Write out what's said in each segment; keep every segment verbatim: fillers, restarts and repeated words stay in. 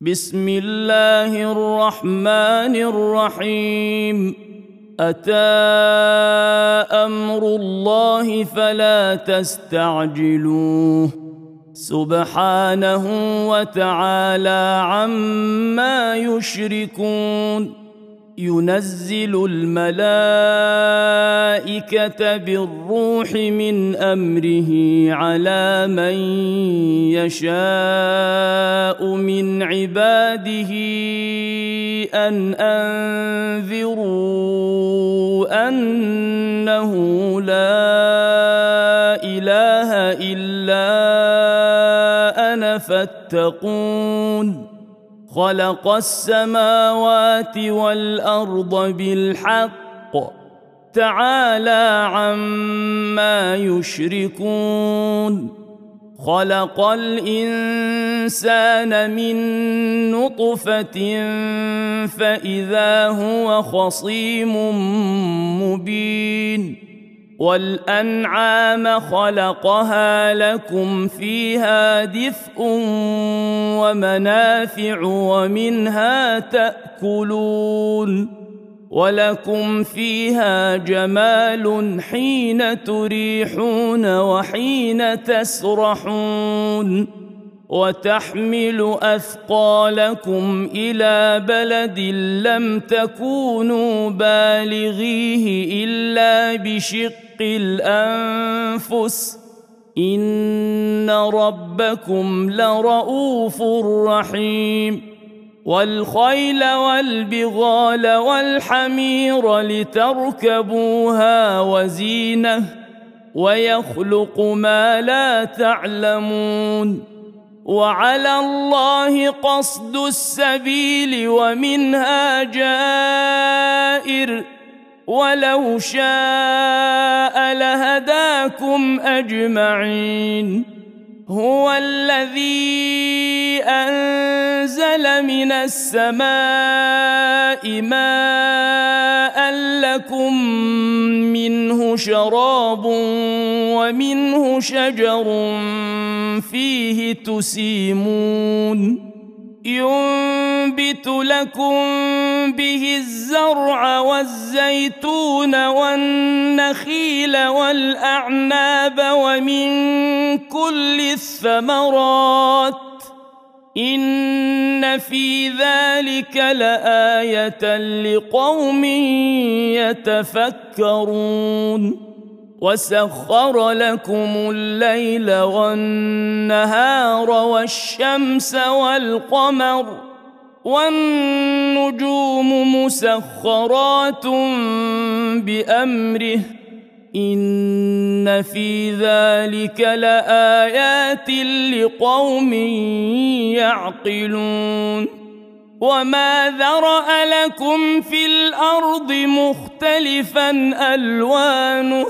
بسم الله الرحمن الرحيم. أتى أمر الله فلا تستعجلوه سبحانه وتعالى عما يشركون. ينزل الملائكة بالروح من أمره على من يشاء من عباده أن أنذروا أنه لا إله إلا أنا فاتقون. خلق السماوات والأرض بالحق تعالى عما يشركون. خلق الإنسان من نطفة فإذا هو خصيم مبين. والأنعام خلقها لكم فيها دفء ومنافع ومنها تأكلون. ولكم فيها جمال حين تريحون وحين تسرحون. وتحمل أثقالكم إلى بلد لم تكونوا بالغيه إلا بشق الأنفس إن ربكم لرؤوف رحيم. والخيل والبغال والحمير لتركبوها وزينة ويخلق ما لا تعلمون. وعلى الله قصد السبيل ومنها جائر ولو شاء لهداكم أجمعين. هو الذي أنزل من السماء ماء لكم منه شراب ومنه شجر فيه تسيمون. ينبت لكم به الزرع والزيتون والنخيل والأعناب ومن كل الثمرات إن في ذلك لآية لقوم يتفكرون. وسخر لكم الليل والنهار والشمس والقمر والنجوم مسخرات بأمره إن في ذلك لآيات لقوم يعقلون. وما ذرأ لكم في الأرض مختلفا ألوانه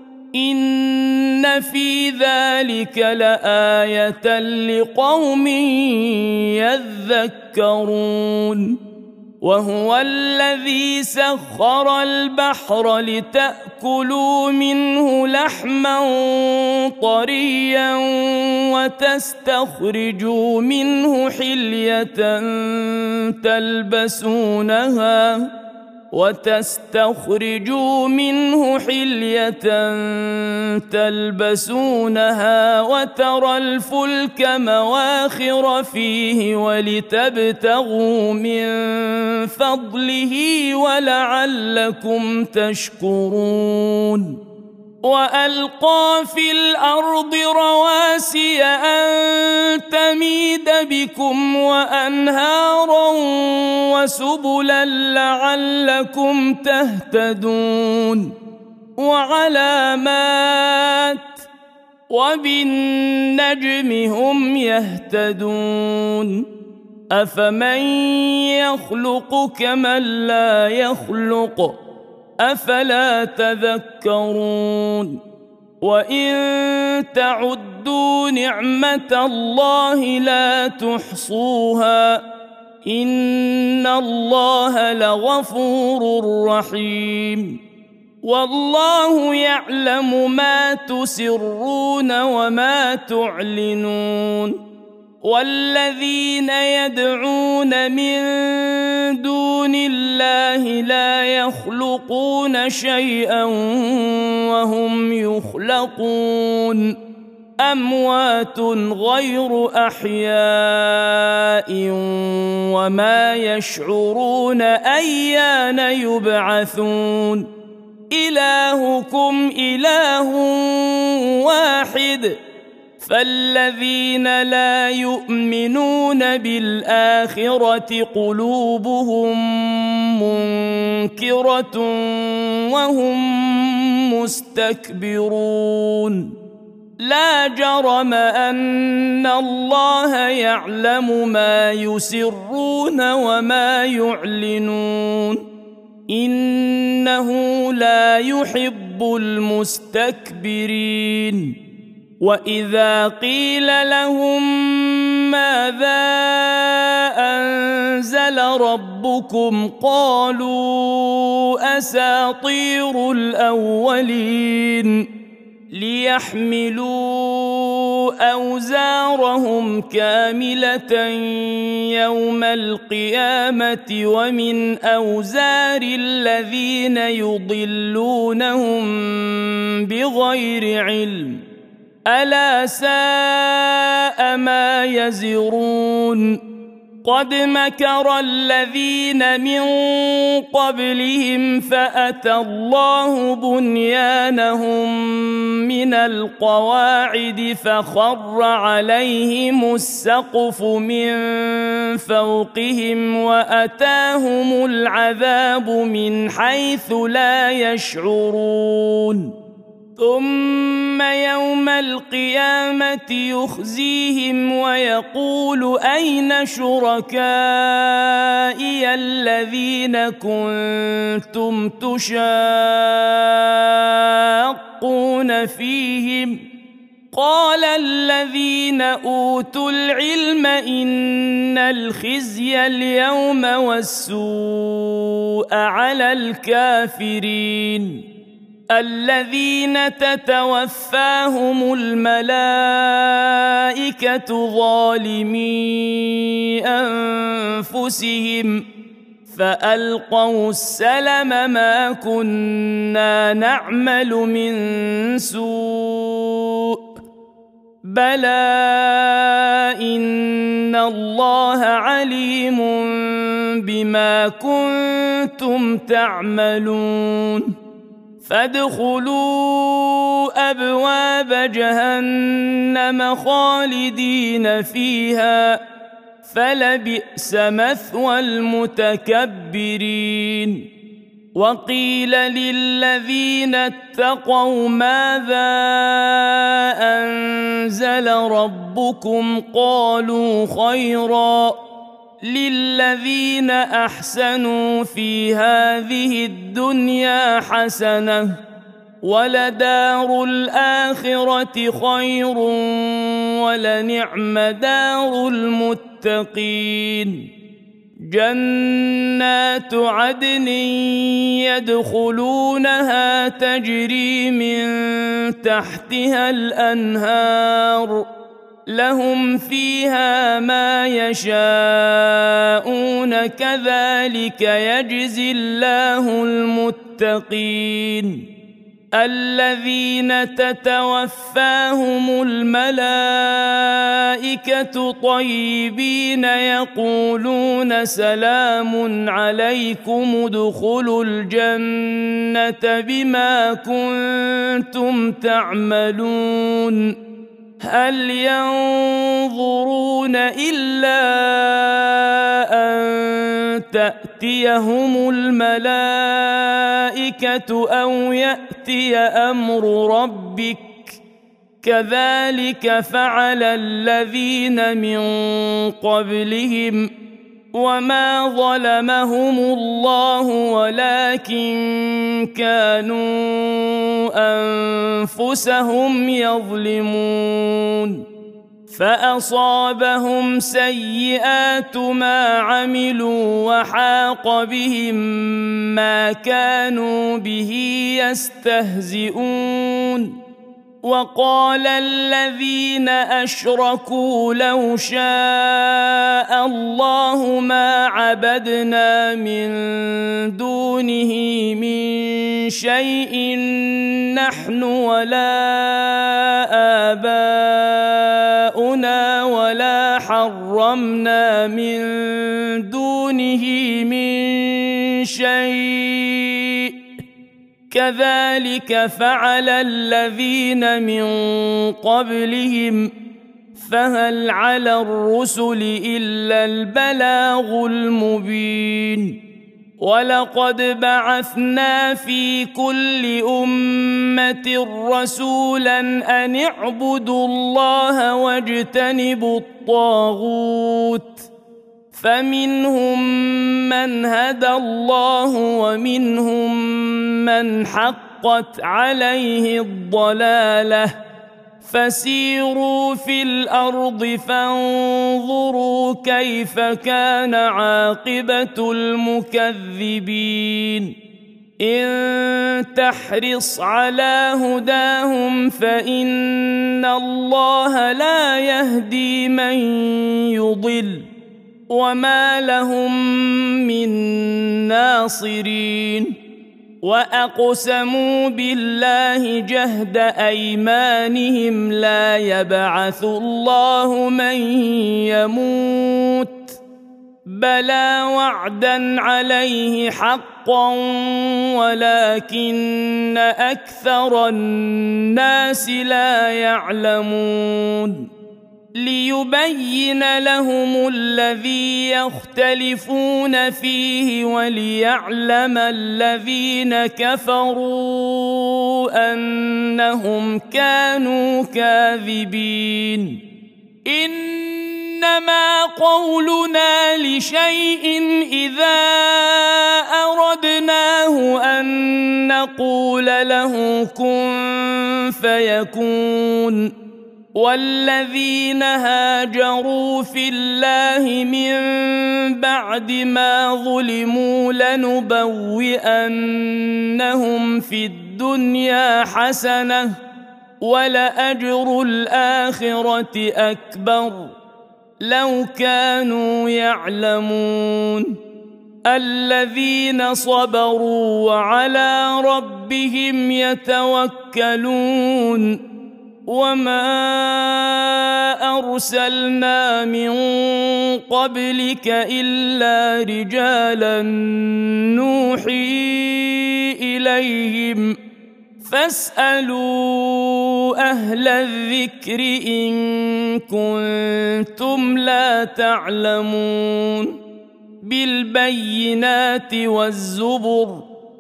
إن في ذلك لآية لقوم يذكرون. وهو الذي سخر البحر لتأكلوا منه لحما طريا وتستخرجوا منه حلية تلبسونها وتستخرجوا منه حلية تلبسونها وترى الفلك مواخر فيه ولتبتغوا من فضله ولعلكم تشكرون. وألقى في الأرض رواسي أن تميد بكم وأنهارا وسبلا لعلكم تهتدون. وعلامات وبالنجم هم يهتدون. أفمن يخلق كمن لا يخلق أفلا تذكرون. وإن تعدوا نعمة الله لا تحصوها إن الله لغفور رحيم. والله يعلم ما تسرون وما تعلنون والذين يدعون من دون الله لا يخلقون شيئا وهم يخلقون أموات غير أحياء وما يشعرون أيان يبعثون إلهكم إله واحد فالذين لا يؤمنون بالآخرة قلوبهم منكرة وهم مستكبرون لا جرم أن الله يعلم ما يسرون وما يعلنون إنه لا يحب المستكبرين وإذا قيل لهم ماذا أنزل ربكم قالوا أساطير الأولين ليحملوا أوزارهم كاملة يوم القيامة ومن أوزار الذين يضلونهم بغير علم ألا ساء ما يزرون قد مكر الذين من قبلهم فأتى الله بنيانهم من القواعد فخر عليهم السقف من فوقهم وأتاهم العذاب من حيث لا يشعرون ثم يوم القيامة يخزيهم ويقول أين شركائي الذين كنتم تشاقون فيهم قال الذين أوتوا العلم إن الخزي اليوم والسوء على الكافرين الذين تتوفاهم الملائكة ظالمي أنفسهم فألقوا السلم ما كنا نعمل من سوء بلى إن الله عليم بما كنتم تعملون فادخلوا أبواب جهنم خالدين فيها فلبئس مثوى المتكبرين وقيل للذين اتقوا ماذا أنزل ربكم قالوا خيرا للذين أحسنوا في هذه الدنيا حسنة ولدار الآخرة خير ولنعم دار المتقين جنات عدن يدخلونها تجري من تحتها الأنهار لهم فيها ما يشاءون كذلك يجزي الله المتقين الذين تتوفاهم الملائكة طيبين يقولون سلام عليكم ادخلوا الجنة بما كنتم تعملون هل ينظرون إلا أن تأتيهم الملائكة أو يأتي أمر ربك كذلك فعل الذين من قبلهم وما ظلمهم الله ولكن كانوا أنفسهم يظلمون فأصابهم سيئات ما عملوا وحاق بهم ما كانوا به يستهزئون وقال الذين أشركوا لو شاء الله ما عبدنا من دونه من شيء نحن ولا آباؤنا ولا حرمنا من دونه من شيء كذلك فعل الذين من قبلهم فهل على الرسل إلا البلاغ المبين ولقد بعثنا في كل أمة رسولا أن اعبدوا الله واجتنبوا الطاغوت فمنهم من هدى الله ومنهم من حقت عليه الضلالة فسيروا في الأرض فانظروا كيف كان عاقبة المكذبين إن تحرص على هداهم فإن الله لا يهدي من يضل وما لهم من ناصرين وأقسموا بالله جهد أيمانهم لا يبعث الله من يموت بلى وعدا عليه حقا ولكن أكثر الناس لا يعلمون ليبين لهم الذي يختلفون فيه وليعلم الذين كفروا أنهم كانوا كاذبين إنما قولنا لشيء إذا أردناه أن نقول له كن فيكون والذين هاجروا في الله من بعد ما ظلموا لنبوئنهم في الدنيا حسنة ولأجر الآخرة أكبر لو كانوا يعلمون الذين صبروا وعلى ربهم يتوكلون وما أرسلنا من قبلك إلا رجالا نوحي إليهم فاسألوا أهل الذكر إن كنتم لا تعلمون بالبينات والزبر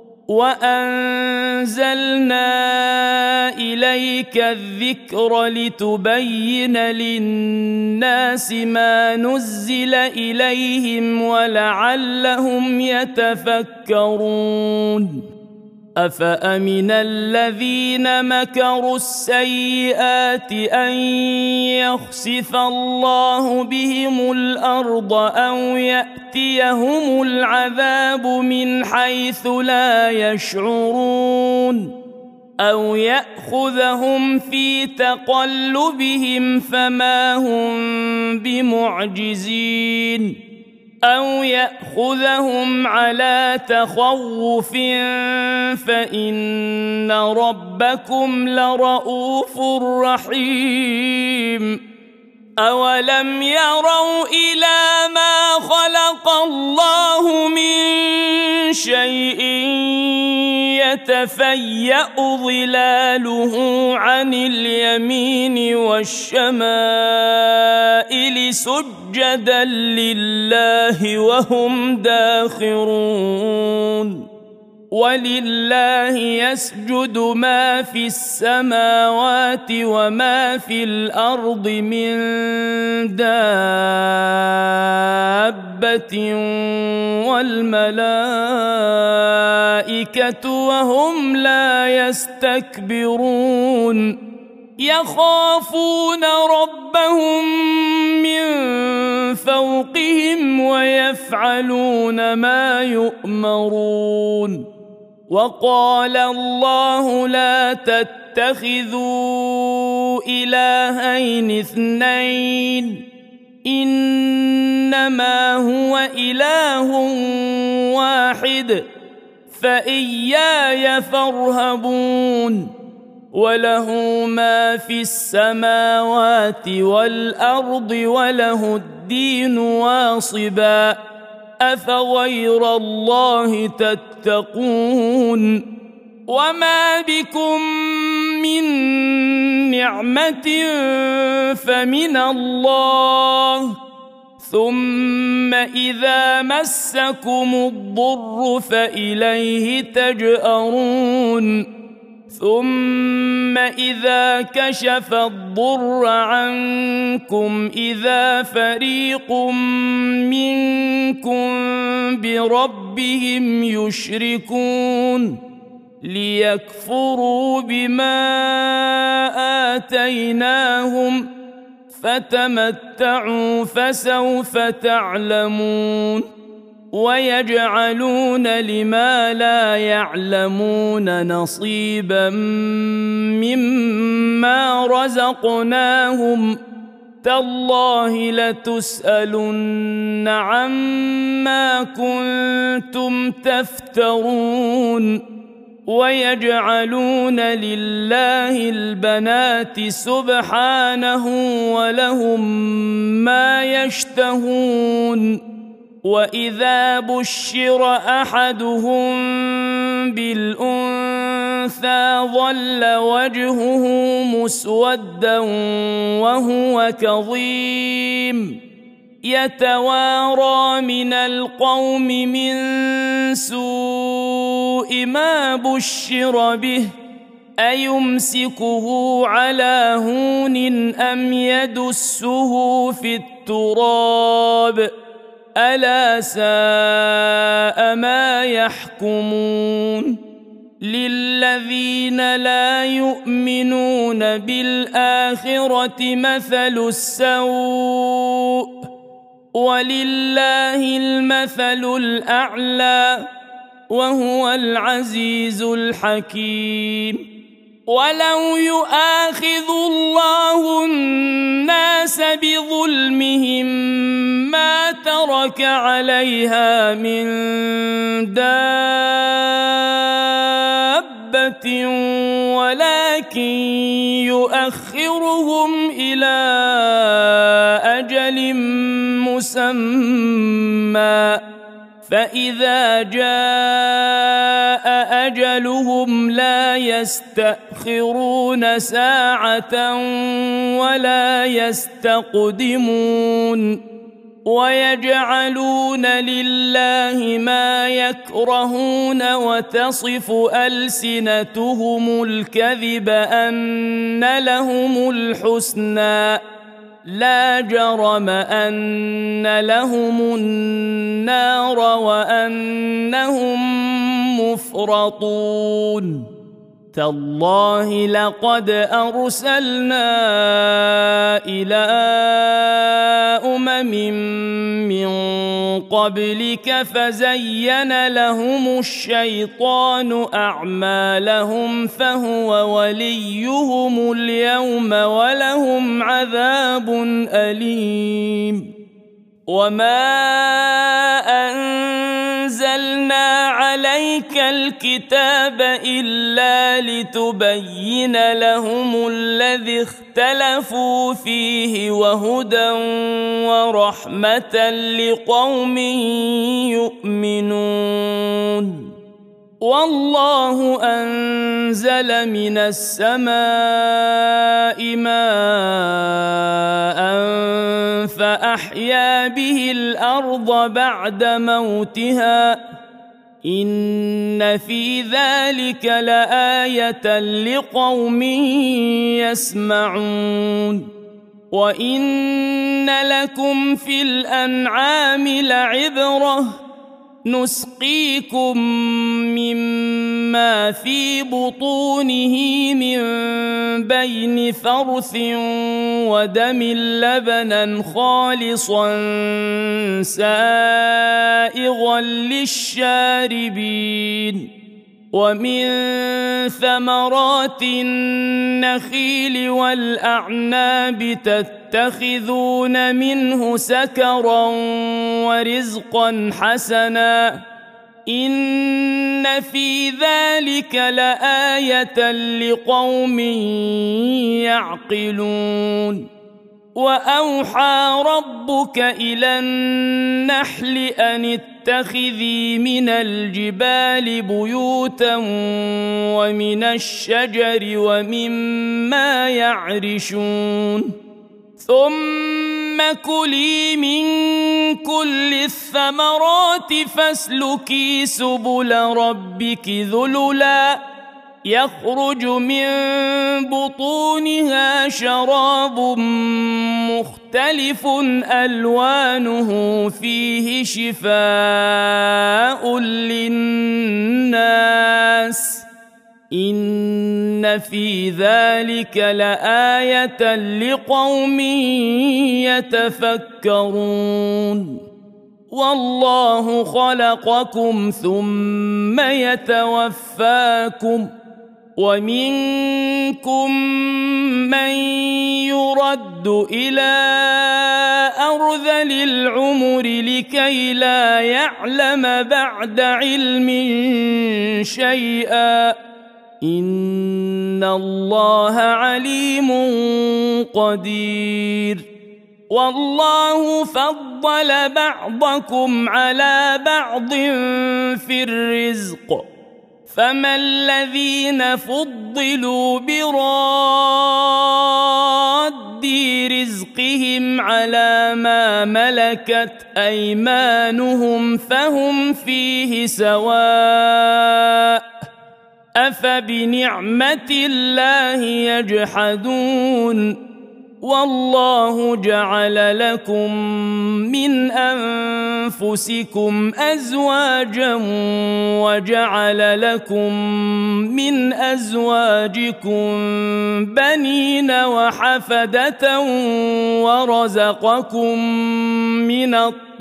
وأنزلنا إليك الذكر لتبين للناس ما نزل إليهم ولعلهم يتفكرون أفأمن الذين مكروا السيئات أن يخسف الله بهم الأرض أو يأتيهم العذاب من حيث لا يشعرون أو يأخذهم في تقلبهم فما هم بمعجزين أو يأخذهم على تخوف فإن ربكم لرؤوف رحيم أولم يروا إلى ما خلق الله من شيء يتفيأ ظلاله عن اليمين والشمائل سجدا لله وهم داخرون ولله يسجد ما في السماوات وما في الأرض من دابة والملائكة وهم لا يستكبرون يخافون ربهم من فوقهم ويفعلون ما يؤمرون وقال الله لا تتبعون تتخذوا إلهين اثنين إنما هو إله واحد فإياي فارهبون وله ما في السماوات والأرض وله الدين واصبا أفغير الله تتقون وما بكم من نعمة فمن الله ثم إذا مسكم الضر فإليه تجأرون ثم إذا كشف الضر عنكم إذا فريق منكم بربهم يشركون ليكفروا بما آتيناهم فتمتعوا فسوف تعلمون ويجعلون لما لا يعلمون نصيبا مما رزقناهم تالله لتسألن عما كنتم تفترون ويجعلون لله البنات سبحانه ولهم ما يشتهون وإذا بشر أحدهم بالأنثى ظل وجهه مسودا وهو كظيم يتوارى من القوم من سوء ما بشر به أيمسكه على هون أم يدسه في التراب ألا ساء ما يحكمون للذين لا يؤمنون بالآخرة مثل السوء ولله المثل الأعلى وهو العزيز الحكيم ولو يؤاخذ الله الناس بظلمهم ما ترك عليها من دابة ولكن يؤخرهم إلى أجل مسمى فإذا جاء أجلهم لا يستأخرون ساعة ولا يستقدمون ويجعلون لله ما يكرهون وتصف ألسنتهم الكذب أن لهم الحسنى لا جرم أن لهم النار وأنهم مفرطون تالله لقد أرسلنا إلى أمم من قبلك فزين لهم الشيطان أعمالهم فهو وليهم اليوم ولهم عذاب أليم وما أنزلنا عليك الكتاب إلا لتبين لهم الذي اختلفوا فيه وهدى ورحمة لقوم يؤمنون والله أنزل من السماء ماء فأحيا به الأرض بعد موتها إن في ذلك لآية لقوم يسمعون وإن لكم في الأنعام لعبرة نسقيكم مما في بطونه من بين فرث ودم لبنا خالصا سائغا للشاربين ومن ثمرات النخيل والأعناب تتخذون منه سكرا ورزقا حسنا إن في ذلك لآية لقوم يعقلون وأوحى ربك إلى النحل أن اتخذي من الجبال بيوتا ومن الشجر ومما يعرشون ثم كلي من كل الثمرات فاسلكي سبل ربك ذللا يخرج من بطونها شراب مختلف ألوانه فيه شفاء للناس إن في ذلك لآية لقوم يتفكرون والله خلقكم ثم يتوفاكم ومنكم من يرد إلى أرذل العمر لكي لا يعلم بعد علم شيئا إن الله عليم قدير والله فضل بعضكم على بعض في الرزق فما الذين فضلوا براد رزقهم على ما ملكت أيمانهم فهم فيه سواء أفبنعمة الله يجحدون والله جعل لكم من أنفسكم أزواجا وجعل لكم من أزواجكم بنين وحفدة ورزقكم من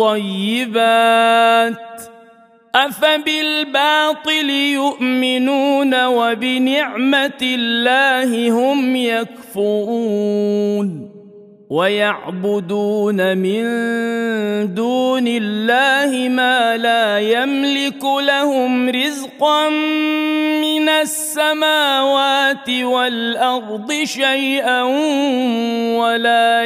الطيبات أفبالباطل يؤمنون وبنعمة الله هم يكفرون ويعبدون من دون الله ما لا يملك لهم رزقا من السماوات والأرض شيئا ولا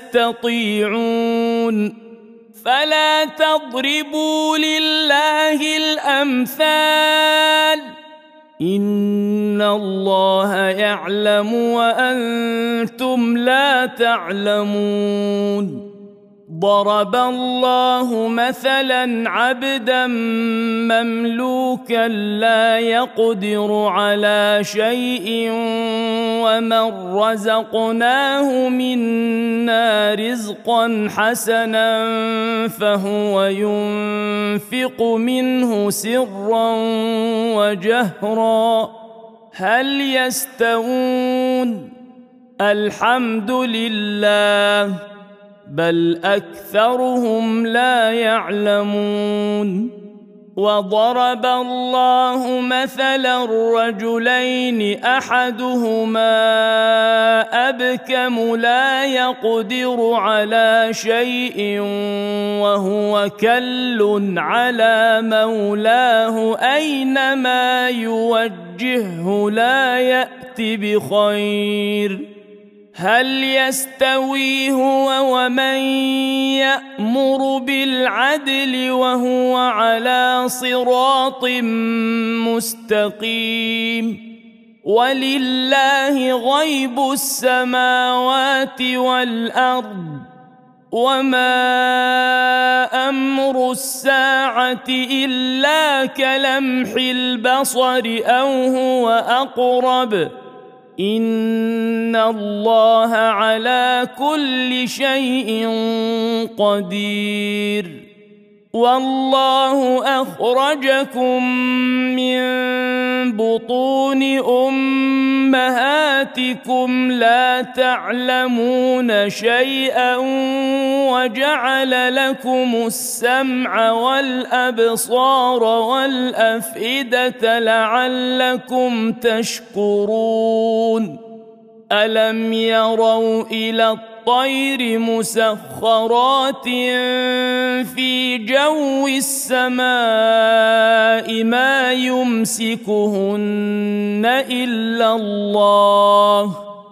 يستطيعون فلا تضربوا لله الأمثال إن الله يعلم وأنتم لا تعلمون ضرب الله مثلا عبدا مملوكا لا يقدر على شيء ومن رزقناه منا رزقا حسنا فهو ينفق منه سرا وجهرا هل يستوون الحمد لله بل أكثرهم لا يعلمون وضرب الله مثلا الرجلين أحدهما أبكم لا يقدر على شيء وهو كل على مولاه أينما يوجهه لا يأتي بخير هل يستوي هو ومن يأمر بالعدل وهو على صراط مستقيم ولله غيب السماوات والأرض وما أمر الساعة إلا كلمح البصر أو هو أقرب إن الله على كل شيء قدير والله أخرجكم من بطون أمهاتكم لا تعلمون شيئا وجعل لكم السمع والأبصار والأفئدة لعلكم تشكرون ألم يروا إلى الطير مسخرات في جو السماء ما يمسكهن إلا الله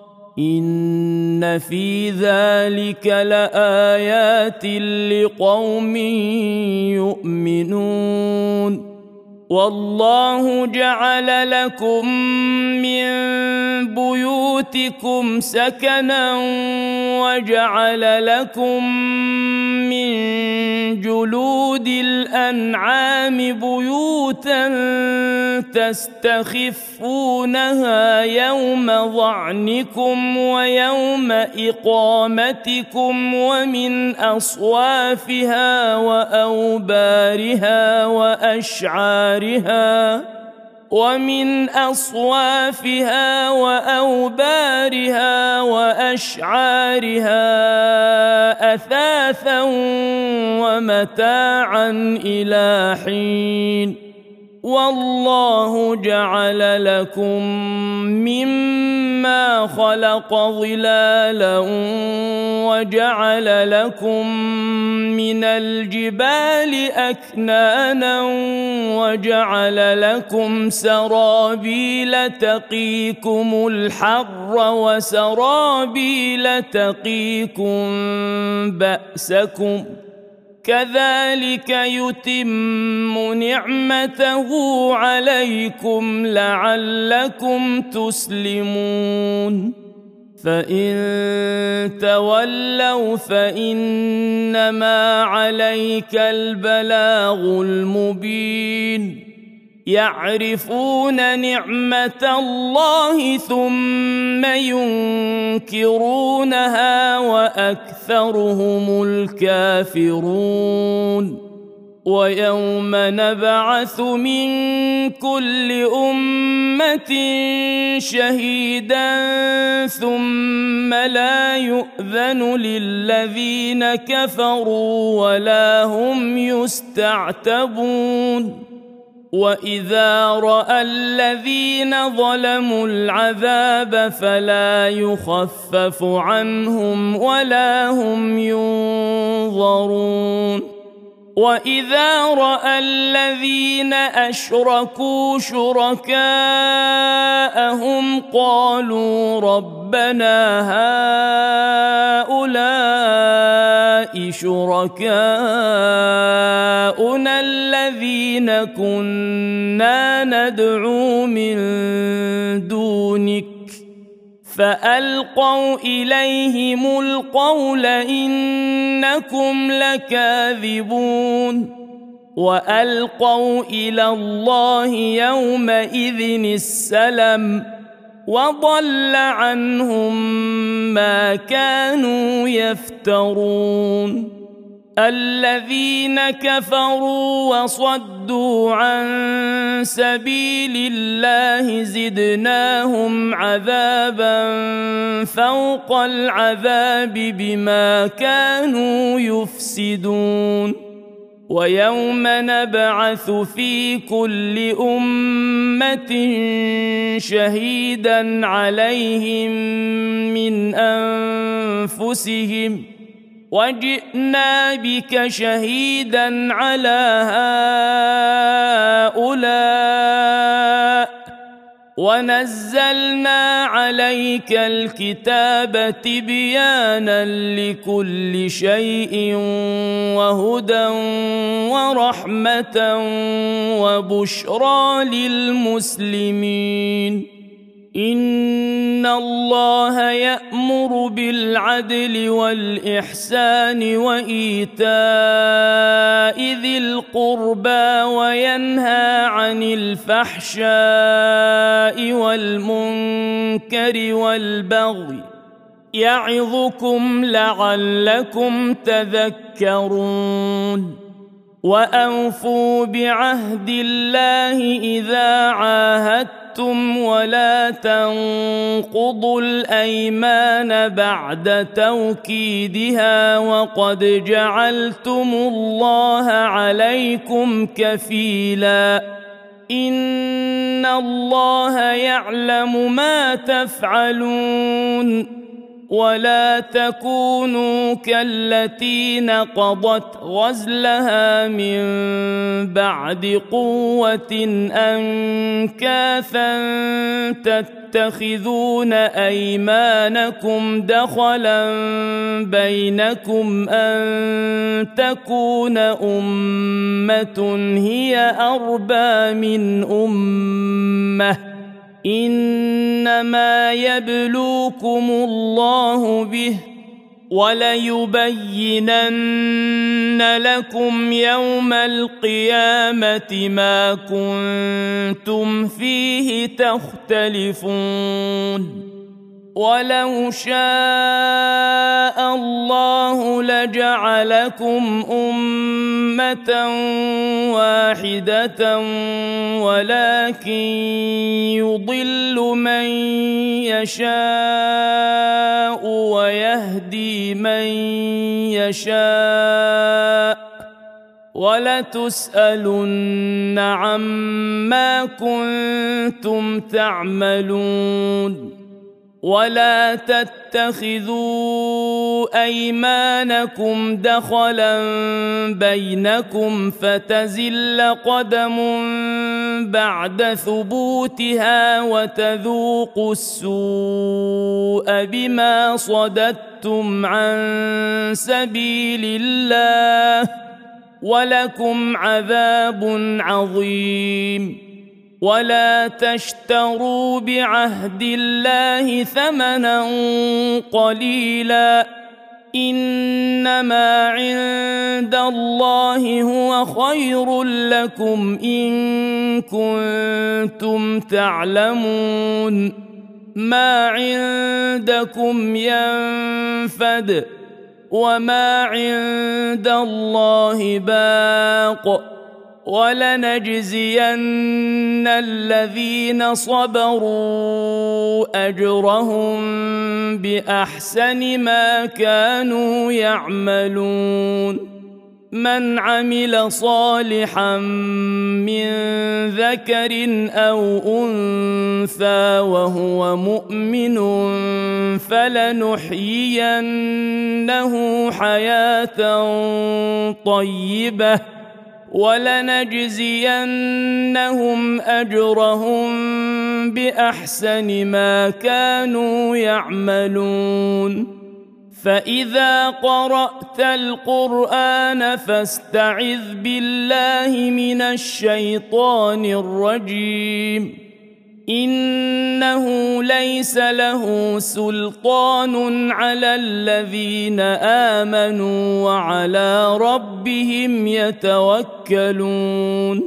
إن في ذلك لآيات لقوم يؤمنون والله جعل لكم من بيوتكم سكنا وجعل لكم من جلود الأنعام بيوتا تستخفونها يوم ظعنكم ويوم إقامتكم ومن أصوافها وأوبارها وأشعارها ومن أصوافها وأوبارها وأشعارها أثاثا ومتاعا إلى حين والله جعل لكم مما خلق ظلالا وجعل لكم من الجبال أكنانا وجعل لكم سرابيل تقيكم الحر وسرابيل تقيكم بأسكم كذلك يتم نعمته عليكم لعلكم تسلمون فإن تولوا فإنما عليك البلاغ المبين يعرفون نعمة الله ثم ينكرونها وأكثرهم الكافرون ويوم نبعث من كل أمة شهيدا ثم لا يؤذن للذين كفروا ولا هم يستعتبون وإذا رأى الذين ظلموا العذاب فلا يخفف عنهم ولا هم ينظرون وإذا رأى الذين أشركوا شركاءهم قالوا ربنا هؤلاء شركاؤنا الذين كنا ندعو من دونك فألقوا إليهم القول إنكم لكاذبون وألقوا إلى الله يومئذ السلم وضل عنهم ما كانوا يفترون الذين كفروا وصدوا عن سبيل الله زدناهم عذابا فوق العذاب بما كانوا يفسدون ويوم نبعث في كل أمة شهيدا عليهم من أنفسهم وجئنا بك شهيدا على هؤلاء ونزلنا عليك الكتاب تبيانا لكل شيء وهدى ورحمة وبشرى للمسلمين إن الله يأمر بالعدل والإحسان وإيتاء ذي القربى وينهى عن الفحشاء والمنكر والبغي يعظكم لعلكم تذكرون وأوفوا بعهد الله إذا عاهدتم ولا تنقضوا الأيمان بعد توكيدها وقد جعلتم الله عليكم كفيلا إن الله يعلم ما تفعلون ولا تكونوا كالتي نقضت غزلها من بعد قوة أنكاثا تتخذون أيمانكم دخلا بينكم أن تكون أمة هي أربى من أمة إنما يبلوكم الله به وليبينن لكم يوم القيامة ما كنتم فيه تختلفون ولو شاء الله لجعلكم أمة واحدة ولكن يضل من يشاء ويهدي من يشاء ولتسألن عما كنتم تعملون ولا تتخذوا أيمانكم دخلا بينكم فتزل قدم بعد ثبوتها وتذوقوا السوء بما صددتم عن سبيل الله ولكم عذاب عظيم ولا تشتروا بعهد الله ثمنا قليلا إنما عند الله هو خير لكم إن كنتم تعلمون ما عندكم ينفد وما عند الله باق ولنجزين الذين صبروا أجرهم بأحسن ما كانوا يعملون من عمل صالحا من ذكر أو أنثى وهو مؤمن فلنحيينه حياة طيبة ولنجزينهم أجرهم بأحسن ما كانوا يعملون فإذا قرأت القرآن فاستعذ بالله من الشيطان الرجيم إنه ليس له سلطان على الذين آمنوا وعلى ربهم يتوكلون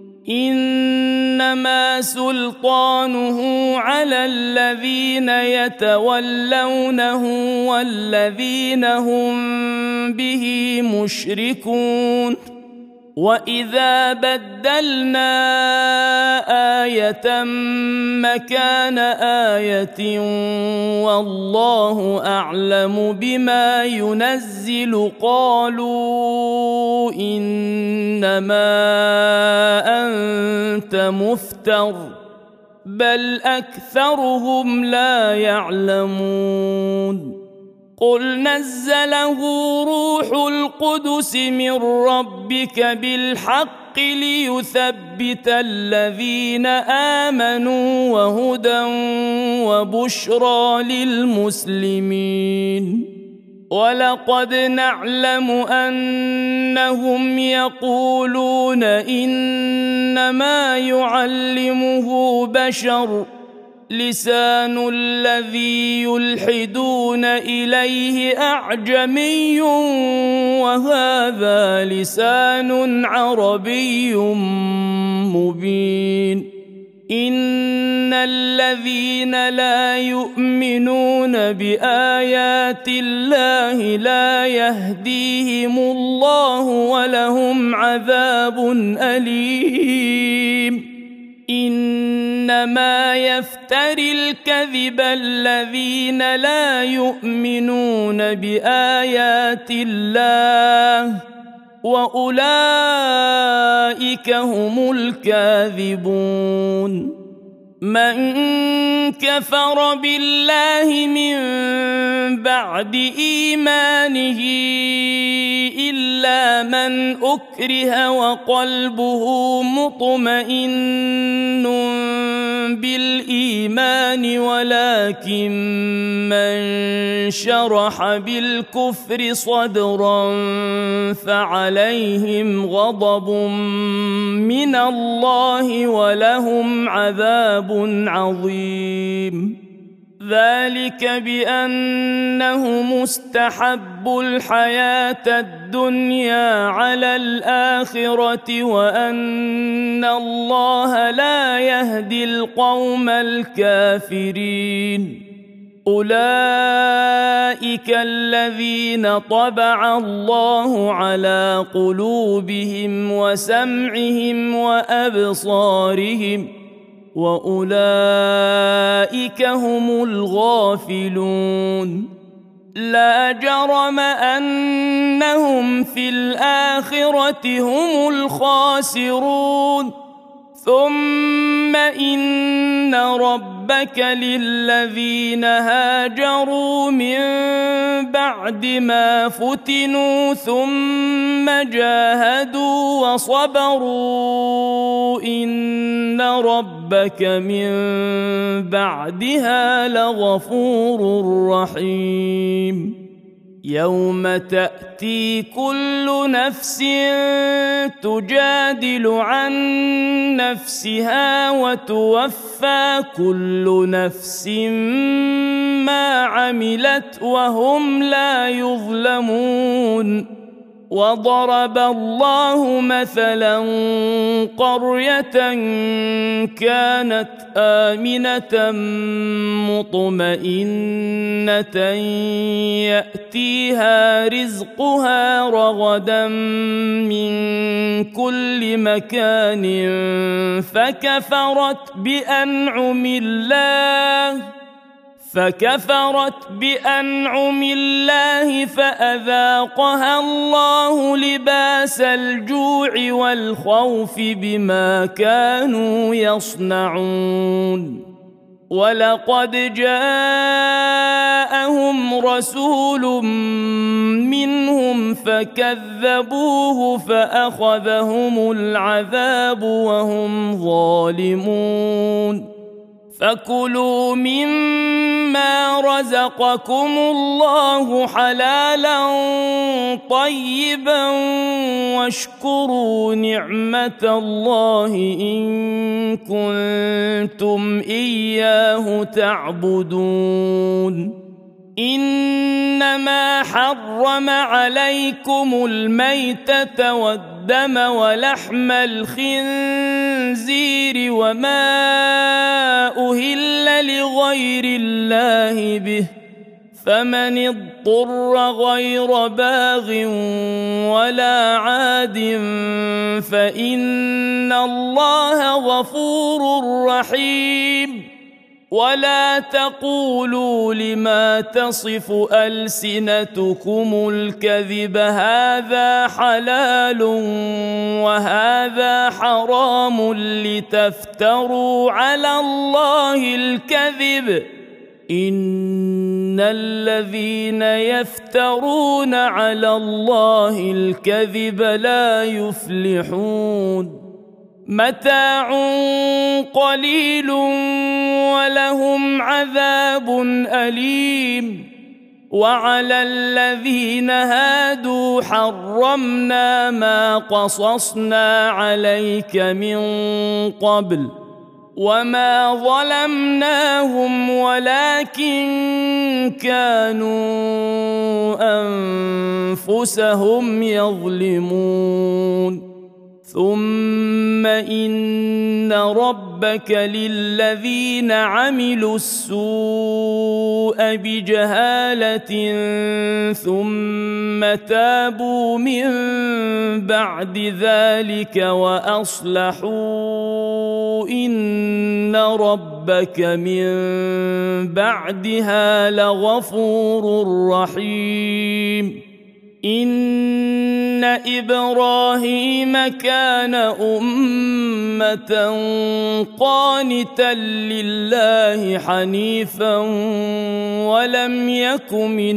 إنما سلطانه على الذين يتولونه والذين هم به مشركون وإذا بدلنا آية مكان آية والله أعلم بما ينزل قالوا إنما أنت مفتر بل أكثرهم لا يعلمون قل نزله روح القدس من ربك بالحق ليثبت الذين آمنوا وهدى وبشرى للمسلمين ولقد نعلم أنهم يقولون إنما يعلمه بشر لسان الذي يلحدون إليه أعجمي وهذا لسان عربي مبين إن الذين لا يؤمنون بآيات الله لا يهديهم الله ولهم عذاب أليم إنما يفتري الكذب الذين لا يؤمنون بآيات الله وأولئك هم الكاذبون من كفر بالله من بعد إيمانه إلا من أكره وقلبه مطمئن بالإيمان ولكن من شرح بالكفر صدرا فعليهم غضب من الله ولهم عذاب عظيم ذلك بأنه مستحب الحياة الدنيا على الآخرة وأن الله لا يهدي القوم الكافرين أولئك الذين طبع الله على قلوبهم وسمعهم وأبصارهم وأولئك هم الغافلون لا جرم أنهم في الآخرة هم الخاسرون ثم إن ربك للذين هاجروا من بعد ما فتنوا ثم جاهدوا وصبروا إن ربك من بعدها لغفور رحيم يوم تأتي كل نفس تجادل عن نفسها وتوفى كل نفس ما عملت وهم لا يظلمون وضرب الله مثلا قرية كانت آمنة مطمئنة يأتيها رزقها رغدا من كل مكان فكفرت بأنعم الله فكفرت بأنعم الله فأذاقها الله لباس الجوع والخوف بما كانوا يصنعون ولقد جاءهم رسول منهم فكذبوه فأخذهم العذاب وهم ظالمون فكلوا مما رزقكم الله حلالا طيبا واشكروا نعمة الله إن كنتم إياه تعبدون إنما حرم عليكم الميتة والدم ولحم الخنزير وما أهل لغير الله به فمن اضطر غير باغ ولا عاد فإن الله غفور رحيم ولا تقولوا لما تصف ألسنتكم الكذب هذا حلال وهذا حرام لتفتروا على الله الكذب إن الذين يفترون على الله الكذب لا يفلحون متاع قليل ولهم عذاب أليم وعلى الذين هادوا حرمنا ما قصصنا عليك من قبل وما ظلمناهم ولكن كانوا أنفسهم يظلمون ثم إن ربك للذين عملوا السوء بجهالة ثم تابوا من بعد ذلك وأصلحوا إن ربك من بعدها لغفور رحيم. إن إبراهيم كان أمة قانتا لله حنيفا ولم يك من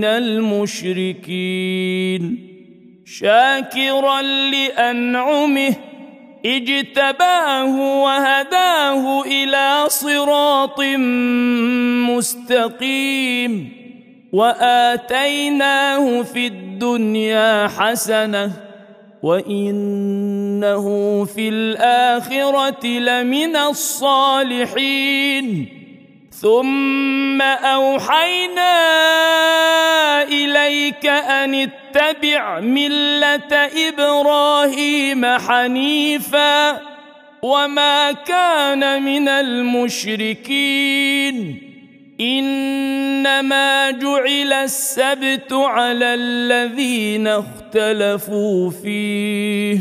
المشركين شاكرا لأنعمه اجتباه وهداه إلى صراط مستقيم وآتيناه في الدنيا حسنة وإنه في الآخرة لمن الصالحين. ثم أوحينا إليك أن اتبع ملة إبراهيم حنيفا وما كان من المشركين. إنما جعل السبت على الذين اختلفوا فيه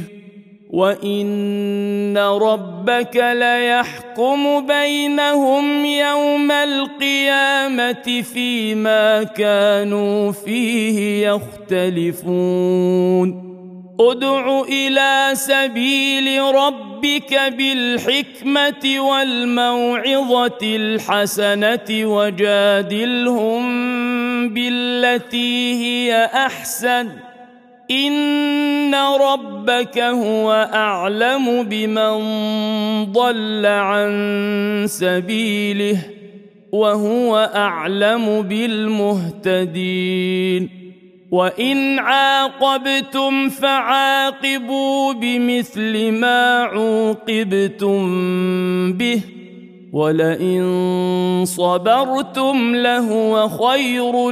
وإن ربك ليحكم بينهم يوم القيامة فيما كانوا فيه يختلفون. ادع إلى سبيل ربك بالحكمة والموعظة الحسنة وجادلهم بالتي هي أحسن إن ربك هو أعلم بمن ضل عن سبيله وهو أعلم بالمهتدين. وإن عاقبتم فعاقبوا بمثل ما عوقبتم به ولئن صبرتم لهو خير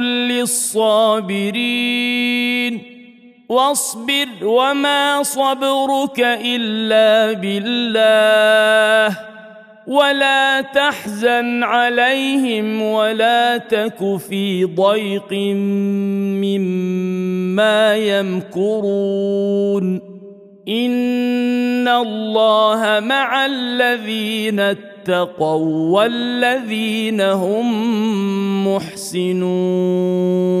للصابرين. واصبر وما صبرك إلا بالله ولا تحزن عليهم ولا تك في ضيق مما يمكرون. إن الله مع الذين اتقوا والذين هم محسنون.